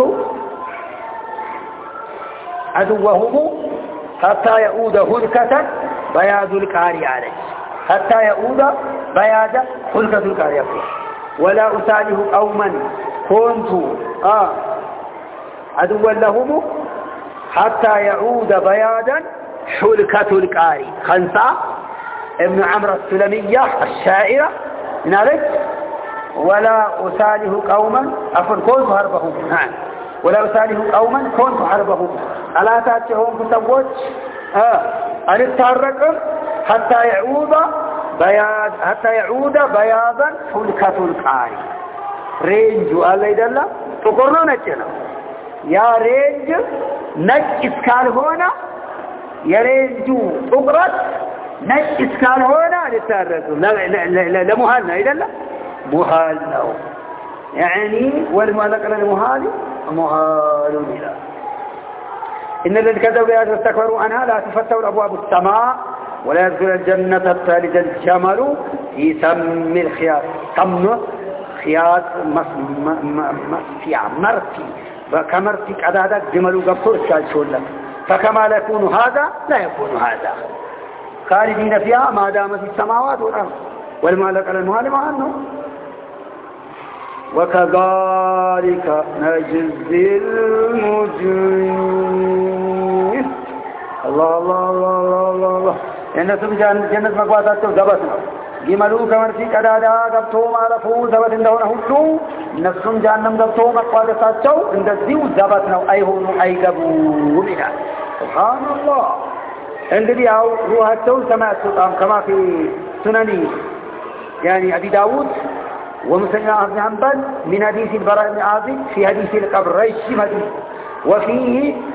عدوهم حتى يعود هلكة بياض الكاري عليه حتى يعود بياض هلكة الكاري ولا أساله قوما كنت آه عدوا لهم حتى يعود بياضا حلكة الكاري خنساء ابن عمرو السلمية الشاعرة من عليك ولا أساله قوما أفن كنت حربهم نعم ولا أساله قوما كنت حربهم ألا تأتيهم بسوج آه أن التحركم حتى يعود بياض حتى يعود بياضا حلكة الكاري رينج قال لي دلّا تقولون نجنا يا رينج نج إسكال هنا يا رينج أقرأ نج إسكال هنا للتحركم لا لا لا لا مهالنا إذا لا مهالنا يعني والمؤلق للمهال مهال إلى إن الذين كذبوا بآياتنا واستكبروا عنها لا تفتح أبواب السماء ولا يدخل الجنة حتى يلج الجمل في سم الخياط سم خياط مسفيع مرتي كمرتي قدادة جملو قبطر كالشولة فكما لا يكون هذا لا يكون هذا خالدين فيها ما دام في السماوات والأرض والمالك على المهالم عنه وكذلك نجزي المجرمين الله الله الله الله الله እነሱም ጀነት መግባታቸው ዘበት ነው ጊመሉ ከመርሲ ቀዳዳ ገብቶ ማለፉ ዘበት እንደሆነ ሁሉ እነሱም ጀሃነም ገብቶ መቋደሳቸው እንደዚሁ ዘበት ነው አይሆኑ አይገቡም ይላል ሱብሃንአላህ እንግዲህ ያው ሩሃቸው ሰማይ አትወጣም كما في سنن يعني ابي داود ومسلم بن حنبل من حديث البراء بن عازب في حديث القبر ريش وفيه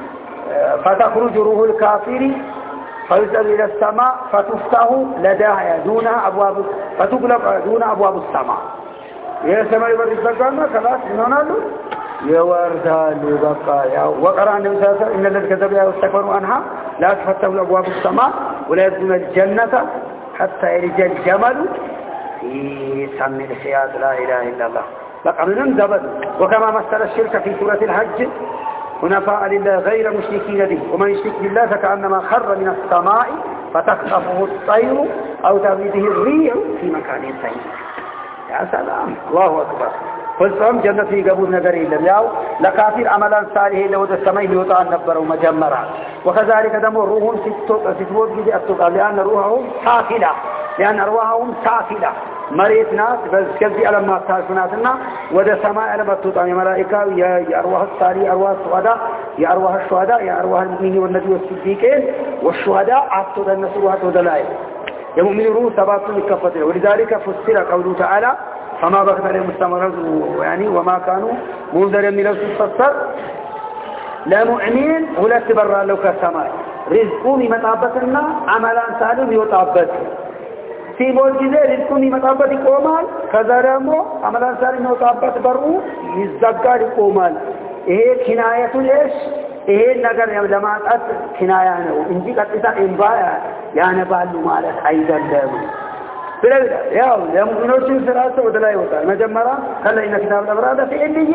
فتخرج روح الكافر فيسأل إلى السماء فتفتح لداها دون أبواب فتغلق دون أبواب السماء يا سماء يبرد بقانا خلاص نونالو يوردالو بقايا وقرأ النبي صلى الله عليه وسلم إن الذين كذبوا واستكبروا عنها لا تفتح أبواب السماء ولا يدخلون الجنة حتى يلج الجمل في سم الخياط لا إله إلا الله بقى من زبد وكما مثل الشرك في سورة الحج حنفاء لله غير مشركين به ومن يشرك بالله فكأنما خر من السماء فتخطفه الطير أو تهوي به الريح في مكان سيء يا سلام الله أكبر فالسلام جنة في قبول نظر إلا ياو لكافر عملا صالح لو ذا السماء يوطع النبر ومجمرا وكذلك دمو روحهم ستوت جدي أتوقع لأن روحهم سافلة لأن أرواحهم سافلة مريت ناس بس كذي ألم تاسناتنا وده سماء ألم تطعم ملائكة يا أرواح الصالح أرواح الشهداء يا أرواح الشهداء يا أرواح المؤمنين والنبي والصديقين والشهداء عطوا الناس روحات ودلائل يا مؤمن روح سبات الكفتة ولذلك فسر قوله تعالى فما بقت عليهم الثمرات يعني وما كانوا منذر من نفس الفسر لا مؤمن ولا تبرر له كالسماء رزقهم مطابتنا عملا صالح يطابت ሲሞት ጊዜ ሪዝቁን ይመጣበት ይቆማል ከዛ ደግሞ አመላን ሳሪ ይወጣበት በሩ ይዘጋል ይቆማል ይሄ ኪናየቱ ለሽ ይሄ ነገር ለማጣት ኪናያ ነው እንጂ ቀጥታ እንባ ያነባሉ ማለት አይደለም ስለዚህ ያው ለሙእሚኖች ስራቸው ወደ ላይ ይወጣል መጀመሪያ ከለይነ ኪታብ ለብራዳ ፍኢልይ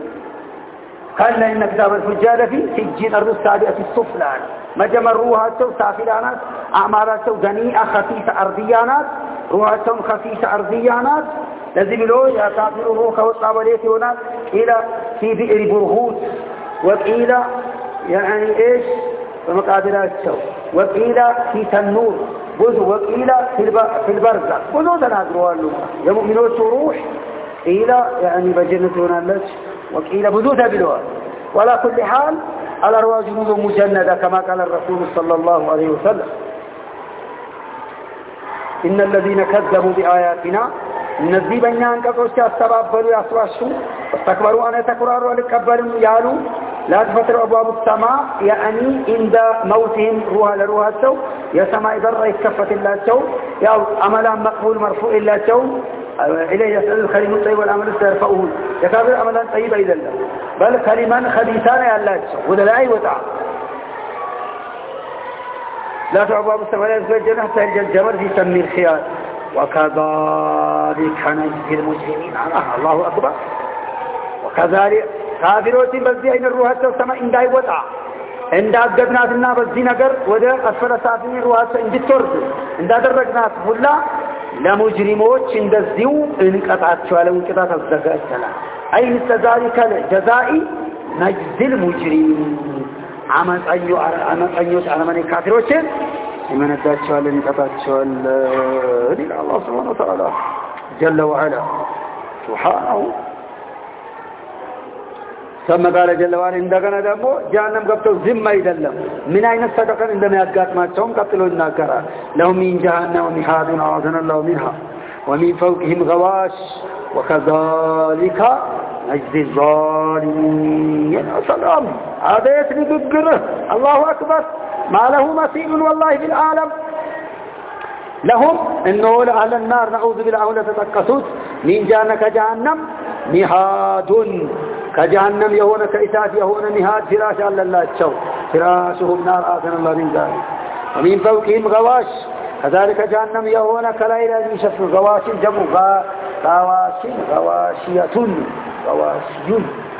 ከለይነ ኪታብ الفجار في سجين الرسالة السفلى مجمع روحاتهم سافلانات أعمالاتهم دنيئة خفيفة أرضيانات روحاتهم خفيفة أرضيانات لازم له يتعطل روحه والطابلية هناك إلى في بئر برهوت وإلى يعني إيش ومقادرات شو وإلى في تنور بذو وإلى في البرزة بذو تنادروا له يمؤمنون روح إلى يعني بجنة هناك وإلى بذو تبلوها ولا كل حال الأرواح جنود مجندة كما قال الرسول صلى الله عليه وسلم إن الذين كذبوا بآياتنا النذي بنيان كفرش استبابلوا يسواشوا واستكبروا أن يتكرروا ولكبروا يالوا لا تفتر أبواب السماء يعني عند موتهم روح لروح السو يا سماء ذرة يتكفت الله السو يا عملا مقبول مرفوع الله السو إليه يسأل الكلم الطيب والعمل سيرفعه يكابر عملا طيبا إذا الله بل كلمان خبيثان يا الله ولا لا يوضع لا تعبوا بالسماء لا يزفر الجنة حتى يلج الجمل في سم الخياط وكذلك نجزي المجرمين الله أكبر وكذلك كافروت بزي أين الروحات والسماء إن داي وضع إن دا أقدناتنا بزي نقر وده أسفل سافين الروحات إن دي ترد إن دا درقنات فلا لمجرموت عند الزيو انقطعت شوالا وانقطعت الزكاة السلام أي مثل ذلك الجزائي نجزي المجرمين عمل أيو عمل أيو على من الكافروت من الدات شوالا انقطعت شوالا إلى الله سبحانه وتعالى جل وعلا سبحانه ثم قال جل وعلا عندنا دمو جهنم قبطوا ذمة يدلم من أين الصدقة عندما يقات ما تشوم قبطلوا الناكرة لهم من جهنم مهاد عاذنا الله منها ومن فوقهم غواش وكذلك نجزي الظالمين سلام هذا يسند القره الله أكبر ما له مثيل والله في العالم لهم إنه لأهل النار نعوذ بالله لتتقصد من جانك جهنم مهاد كجهنم يهون كإسات يهون مهاد فراش على الله الشو فراشهم نار آثنا الله من ذلك ومن فوقهم غواش كذلك جهنم يهون كلا إلى يشف غواشي جمع غواشي غواشية غواشي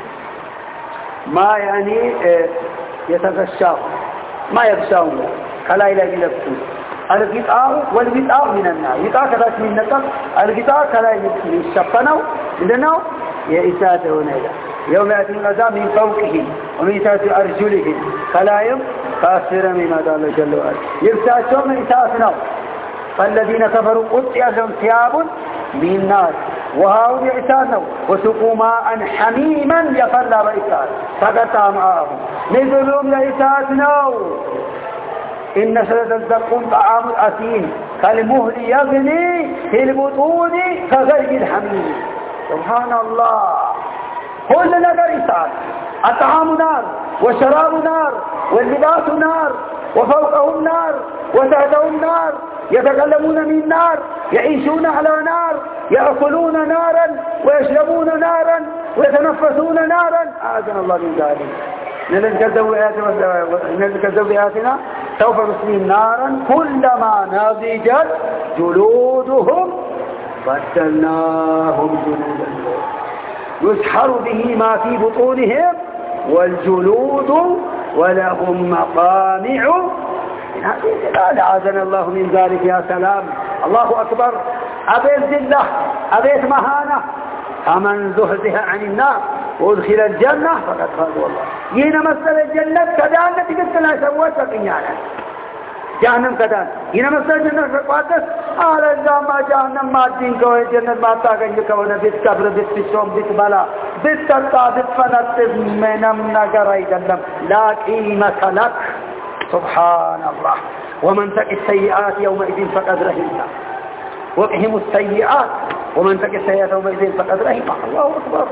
ما يعني يتغشاه ما يغشاهم كلا إلى يلبسون الغطاء والغطاء من النار غطاء كذلك من النار الغطاء كلا يشفنه لأنه يئسات هنا يوم يأتي العذاب من فوقهم ومن تحت أرجلهم كلاهم كافر من الله جل وعلا يبتعشون من إساسنا فالذين كفروا قطع لهم ثياب من نار وهاهم يعسانه وسقوا ماء حميما يفلى بإساس فقطع معهم نزلهم لإساسنا إن شجرة الزقوم طعام الأثيم كالمهل يغلي في البطون كغلي الحميم سبحان الله كل نظر إساس الطعام نار والشراب نار واللباس نار وفوقهم نار وتحتهم نار يتكلمون من نار يعيشون على نار يأكلون نارا ويشربون نارا ويتنفسون نارا أعاذنا الله من ذلك نذكر بآياتنا سوف نصليهم نارا كلما نضجت جلودهم بدلناهم جلودا يسحر به ما في بطونهم والجلود ولهم مقامع لا أعاذنا الله من ذلك يا سلام الله أكبر أبيت ذلة أبيت مهانة فمن زهزها عن النار وادخل الجنة فقد فاز والله ينا مثل الجنة كذلك قلت لا سوت فقيانا جهنم كذلك ينا مثل الجنة فقادس على الزامة جهنم ما الدين كوه الجنة ما تاقن كونه بيت كبر بيت بشوم بيت بلا بيت تطا بيت فنطف منم نقر ايدلم لا قيمة لك سبحان الله ومن تك السيئات يومئذ فقد رحمها وقهم السيئات ومن تك السيئات يومئذ فقد رحمها الله أكبر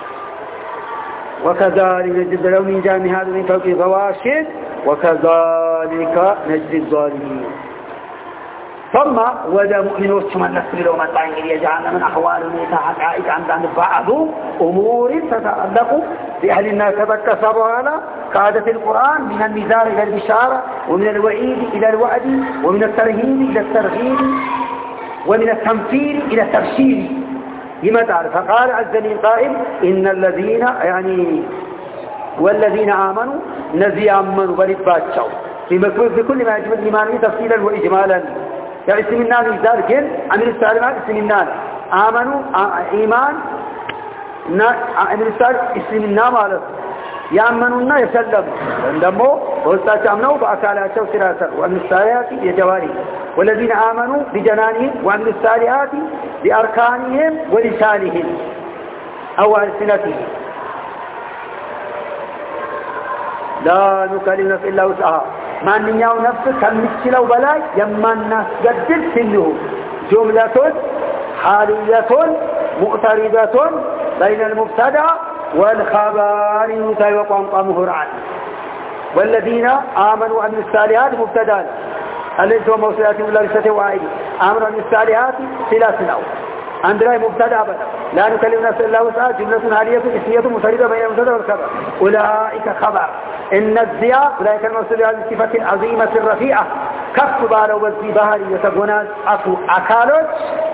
وكذلك نجد لو من جانب هذا من فوق غواشٍ وكذلك نجد الظالمين ثم وذا مؤمنون ثم نسل لهم الطعين يجعلنا من أحوال متحقائق عن بعض أمور تتعلق بأهل النار تبكى على كعادة القرآن من الميزان إلى البشارة ومن الوعيد إلى الوعد ومن الترهيب إلى الترغيب ومن التمثيل إلى التبشير لما تعرف فقال عز من قائل إن الذين يعني والذين آمنوا نزي آمنوا بلباتشوا في مكتوب في كل ما يجب الإيمان تفصيلا وإجمالا يعني اسم النار ذلك عمل السالمات اسم النار آمنوا إيمان عمل السالم اسم النار مالك يأمنون يسلم عندما وستأمنوا بأكالات وسراسة وعمل الساليات يجواري والذين آمنوا بجنانهم وعمل الساليات بأركانهم ولسانهم أو ألسنتهم لا نكلم نفس إلا وسعها ما نياو نفس كمثلوا بلاي يما الناس قدر سنه جملة حالية مؤتردة بين المبتدأ والخبر يتوقع مهرعا والذين آمنوا وعملوا الصالحات مبتدأ الذين هم موصلات من الله ستوائد آمنوا وعملوا الصالحات سلاسل عندنا مبتدأ بدا لا نكلم نفس الله وسعها جملة حالية اسمية مؤتردة بين المبتدأ والخبر أولئك خبر إن الزياء أولئك الموصول بهذه الصفة العظيمة الرفيعة كف بالو بزي بهاري يتقونان أكالوش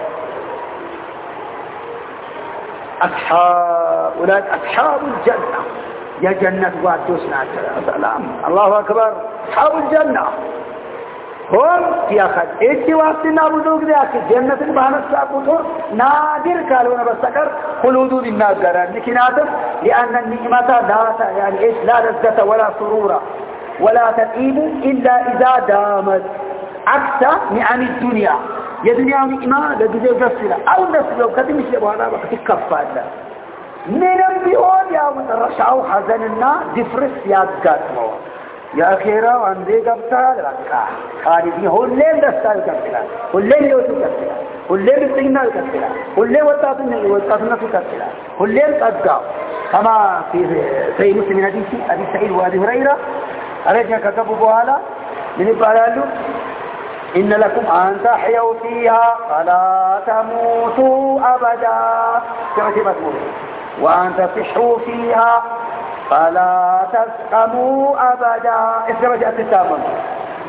أصحاب أولئك أصحاب الجنة يا جنة وعدوسنا سلام الله أكبر أصحاب الجنة هم في أخذ إيجي واسطنا بدوك ذاك جنة بهنا الساقطور نادر قالونا بسكر خلودون الناس قرار لكن هذا لأن النعمة ذات يعني إيش لا لذة ولا سرورة ولا تقيم إلا إذا دامت عكس نعم الدنيا يا دنيا نعمة لدي قصيرة أو نسلو كتمش لبوانا بكتك كفا الله من البيون يا مترشعوا حزننا دفرس يادقات موت يا أخيرا وعندي قبطة لبكا خالدين هو الليل دستا يكبتلا هو الليل يوتو كبتلا هو الليل يستغنى يكبتلا هو الليل وطاطنا يكبتلا هو الليل قدقا كما في سيد مسلم من حديث أبي سعيد وأبي هريرة أرجع كتبوا بوالا من يقال إن لكم أن تحيوا فيها فلا تموتوا أبدا كما تبتمون وأن تصحوا فيها فلا تسقموا أبدا إذا جاءت التامن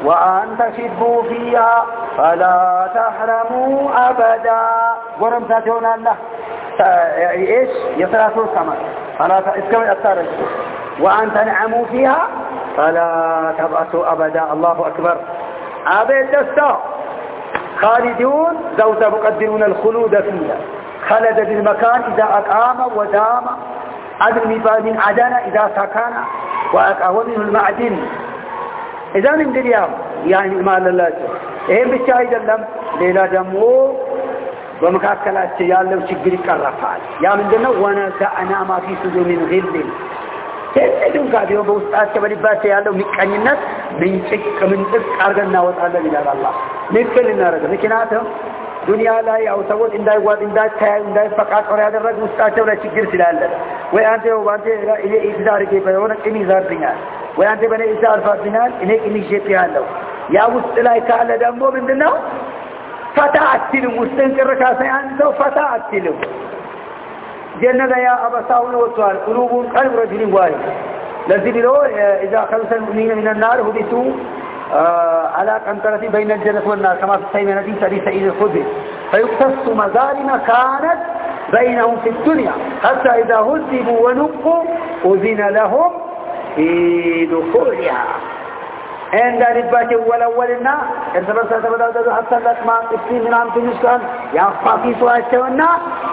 وأن تشبوا فيها فلا تحرموا أبدا ورمتات هنا الله إيش يثلاثون كمان فلا تسكوا أكثر وأن تنعموا فيها فلا تبأسوا أبدا الله أكبر أبد دستا خالدون زوجة مقدرون الخلود فيها خلد بالمكان إذا أقام ودام عدل مباد عدن إذا سكن وأقام منه المعدن إذا من دنيا يعني ما لله إيه بالشاهد اللهم ليلة دمو ومكاكلات يالله وشجري كرفال يا من دنا ونزعنا ما في صدور من غل تدون كابيو بوسطات كبلبات يالله مكانيነት ምንጭቅ ከምንጭቅ አርገን እናወጣለን ይላል አላህ ምክል እናረጋ ምክንያቱም ዱንያ ላይ ያው ሰዎች እንዳይዋጥ እንዳይታዩ እንዳይፈቃቀሩ ያደረጉ ውስጣቸው ላይ ችግር ስላለ ወይ አንተ ወንተ እኔ ኢዝዳር ገበ የሆነ ቅሚ ዛርብኛል ወይ አንተ በኔ ኢዝዳር ፋብኛል እኔ ቅሚ ሸጥ ያለው ያ ውስጥ ላይ ካለ ደግሞ ምንድነው ፈታ አትልም ውስጥን ቅርካ ሳይሆን ሰው ፈታ አትልም جنة يا أبا ساول وطوال قلوبهم قلب رجل واحد لذي له إذا خلص المؤمنين من النار هبطوا آه على قنطرة بين الجنة والنار كما في الصحيح من حديث أبي سعيد الخدري فيقتص مظالم كانت بينهم في الدنيا حتى إذا هذبوا ونقوا أذن لهم في دخولها عند ربات والأولنا ارتبط ستبدأ حتى لكما تبقي من عام تنسكن يا في سواتنا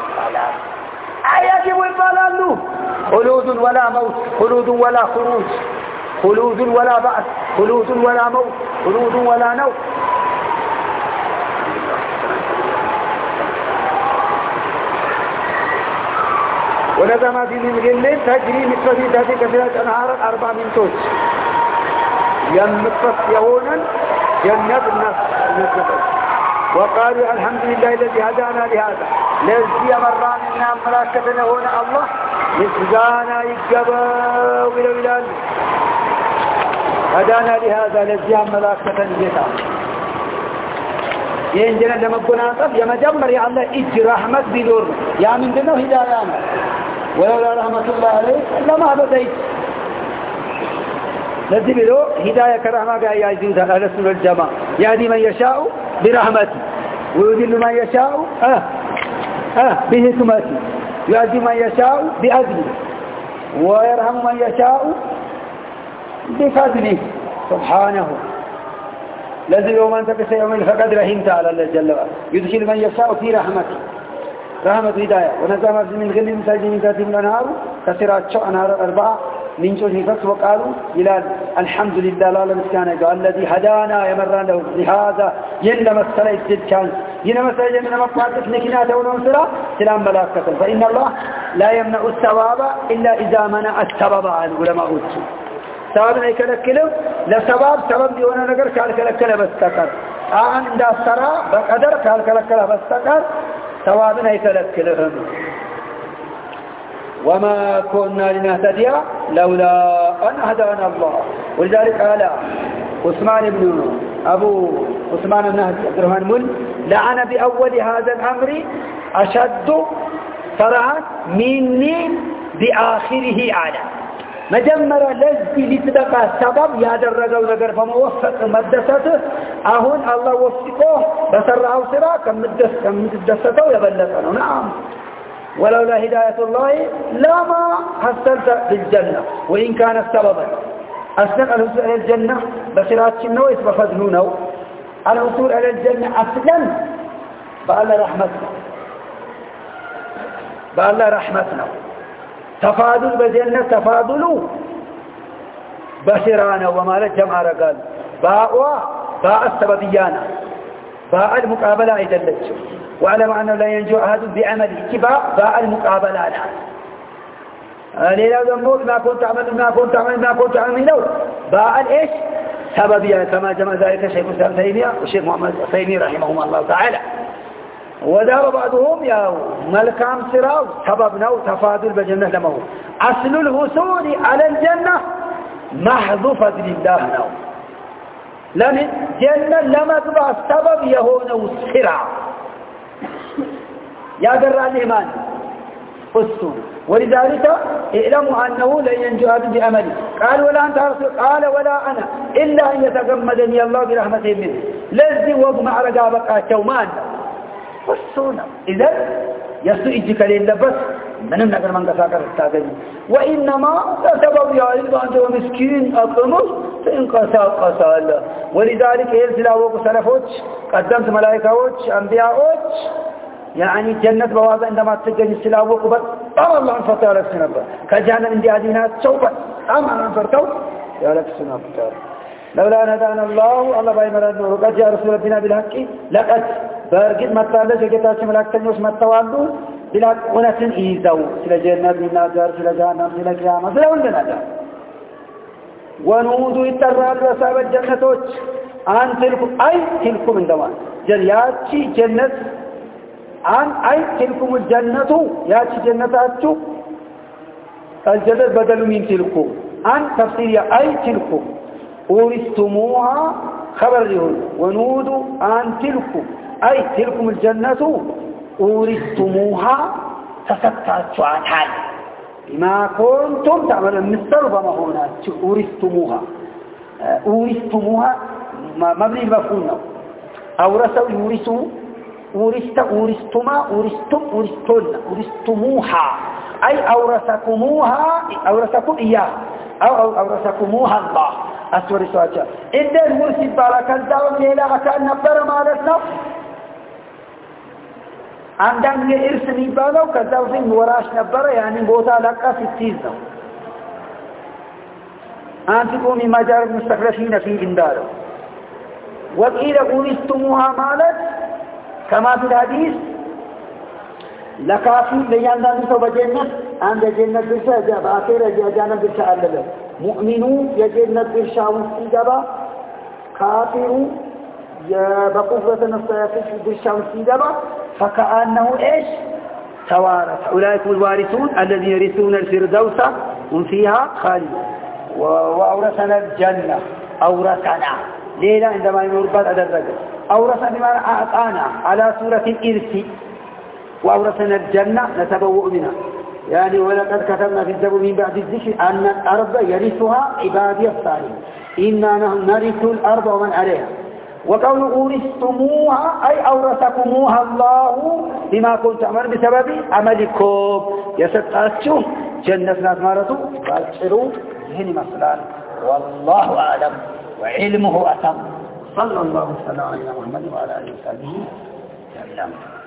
آيات ويبالالو خلود ولا موت خلود ولا خروج خلود ولا بأس خلود ولا موت خلود ولا نوم ولذا ما في من غل تجري مثل ذات كثيرة أنهار أربع من توج يمتص يهونا جنة الناس وقالوا الحمد لله الذي هدانا لهذا لذي مران إنام ملاكتنا هنا الله يسجانا يجبا وإلى بلال هدانا لهذا لذي ملاكتنا جتا ينجنا لما قلنا طب يا مجمر يا الله إج رحمة بدور يا من دنو هدايانا ولولا رحمة الله عليه لما بديت لذي بلو هداية كرحمة يا عزيز أهل السنة والجماعة يهدي من يشاء برحمته ويذل من يشاء آه آه بحكمته يهدي من يشاء بأذله ويرحم من يشاء بفضله سبحانه الذي يوم أنت بسيومين فقد رحمت على الله جل وعلا يدخل من يشاء في رحمته رحمة هداية ونزام من غل مساجد من ذات الأنهار كثيرات شو أنهار أربعة من جوه فس وقالوا إلى الحمد لله لا لمسكانه قال الذي هدانا يمرنا له لهذا ينما السلاء الجد كان ينما السلاء ينما قادت نكناته ونصرا سلام ملاكة فإن الله لا يمنع الثواب إلا إذا منع السبب عن علماء السوء سبب يكلكله لسبب سبب ديونا نقر كالكلكله بستقر آن عند السراء بقدر كالكلكله بستقر ثوابنا يكلكله وما كنا لنهتدي لولا أن هدانا الله ولذلك قال عثمان بن أبو عثمان بن عبد الرحمن مل لعن بأول هذا الأمر أشد فرعا مني بآخره على مجمر لذي لتدقى السبب يادرقوا نقر فموفق مدسته أهون الله وفقه بسرعه سرا كم مدسته يبلغنا نعم ولولا هداية الله لما حصلت بالجنة وإن كانت سببا أصدق الوصول إلى الجنة بصراط النويس بفضلونه الوصول إلى الجنة أصلا بألا رحمتنا بألا رحمتنا تفاضل بجنة تفاضلوا بصرانا وما لجمع رقال باءوا باء السببيانا باء المقابلة إذا لجوا وعلم أنه لا ينجو أحد بعمل اتباع باء المقابلة ليلة ذنبوت ما كنت أعمل ما كنت أعمل ما كنت أعمل لو باء الإيش سببيا كما جمع ذلك الشيخ الإسلام تيمية والشيخ محمد العثيمين رحمهم الله تعالى وذهب بعضهم يا ملكام سراو سببنا وتفاضل بجنة لمه أصل الوصول على الجنة محض فضل الله له لأن جنة لما تبع السبب يهون السرع يا قرى الإيمان أسون ولذلك اعلموا أنه لن ينجو هذا بأمله قال ولا أنت رسول قال ولا أنا إلا أن يتغمدني الله برحمته منه لذي وضمع رقابك أتومان أسون إذن يسوء إجيك لله بس من النقر من قساكر التاقين وإنما سبب يعيد أنت ومسكين أقمص فإن قسا قسا الله ولذلك يلسلاوك سلفوش قدمت ملائكوش أنبياءوش يعني جنة بوازة عندما تجد السلاوك بطام الله انفتح لك سنبا كجانا من دي عدينات شوفا أما انفتح يا لك سنبا لولا ندانا الله الله بايمران ورقات يا رسول ربنا بالحق لقد برقد مطالة جكتاش ملاكتنوش مطوالو بلا قنة إيزاو سلا جنة من ناجار سلا جهنم سلا قيامة سلا ولنا جار ونودوا اترال رساب الجنة عن تلكم أي تلكم من دوان جرياتي جنة عن أي تلكم الجنة ياتي جنتاتو الجنة بدل من تلكم عن تفسير أي تلكم أورثتموها خبر يقول ونودوا عن تلكم أي تلكم الجنة أورثتموها تسكتوا عنها بما كنتم تعملون مستر بما هنا أورثتموها أورثتموها مبني المفعول أورثوا يورثوا أورثت أورثتما أورثتم أورثتن أورثتموها أي أورثكموها أورثكم إياه أو أورثكموها الله أسور سواجه إذا الورث بالك الدعوة إلى أكان نبر مالتنا عندما إرث نبالو كذا في وراش نبر يعني بوتا لك في التيزة أنتكم مما جاء المستخلفين في إندارو وقيل أورثتموها مالت كما في الحديث لكافي لياندان سو بجنة عند جنة برشا جاب آخر جانا برشا ألل مؤمنو يجنة برشا وستيجابا كافرو بقوة نصيحة برشا وستيجابا فكأنه إيش توارث أولئك الوارثون الذين يرثون الفردوس هم فيها خالد وأورثنا الجنة أورثنا ليلة عندما يربط على الرجل أورثنا بمعنى أعطانا على سورة الإرث وأورثنا الجنة نتبوء منها يعني ولقد كتبنا في الزبور من بعد الذكر أن الأرض يرثها عبادي الصالحين إنا نرث الأرض ومن عليها وقول أورثتموها أي أورثكموها الله بما كنت تعمل بسبب عملكم يستطيعون جنة ناس مارتوا فأشعروا هنا مثلا والله أعلم وعلمه أتم صلى الله وسلم على محمد وعلى آله وصحبه وسلم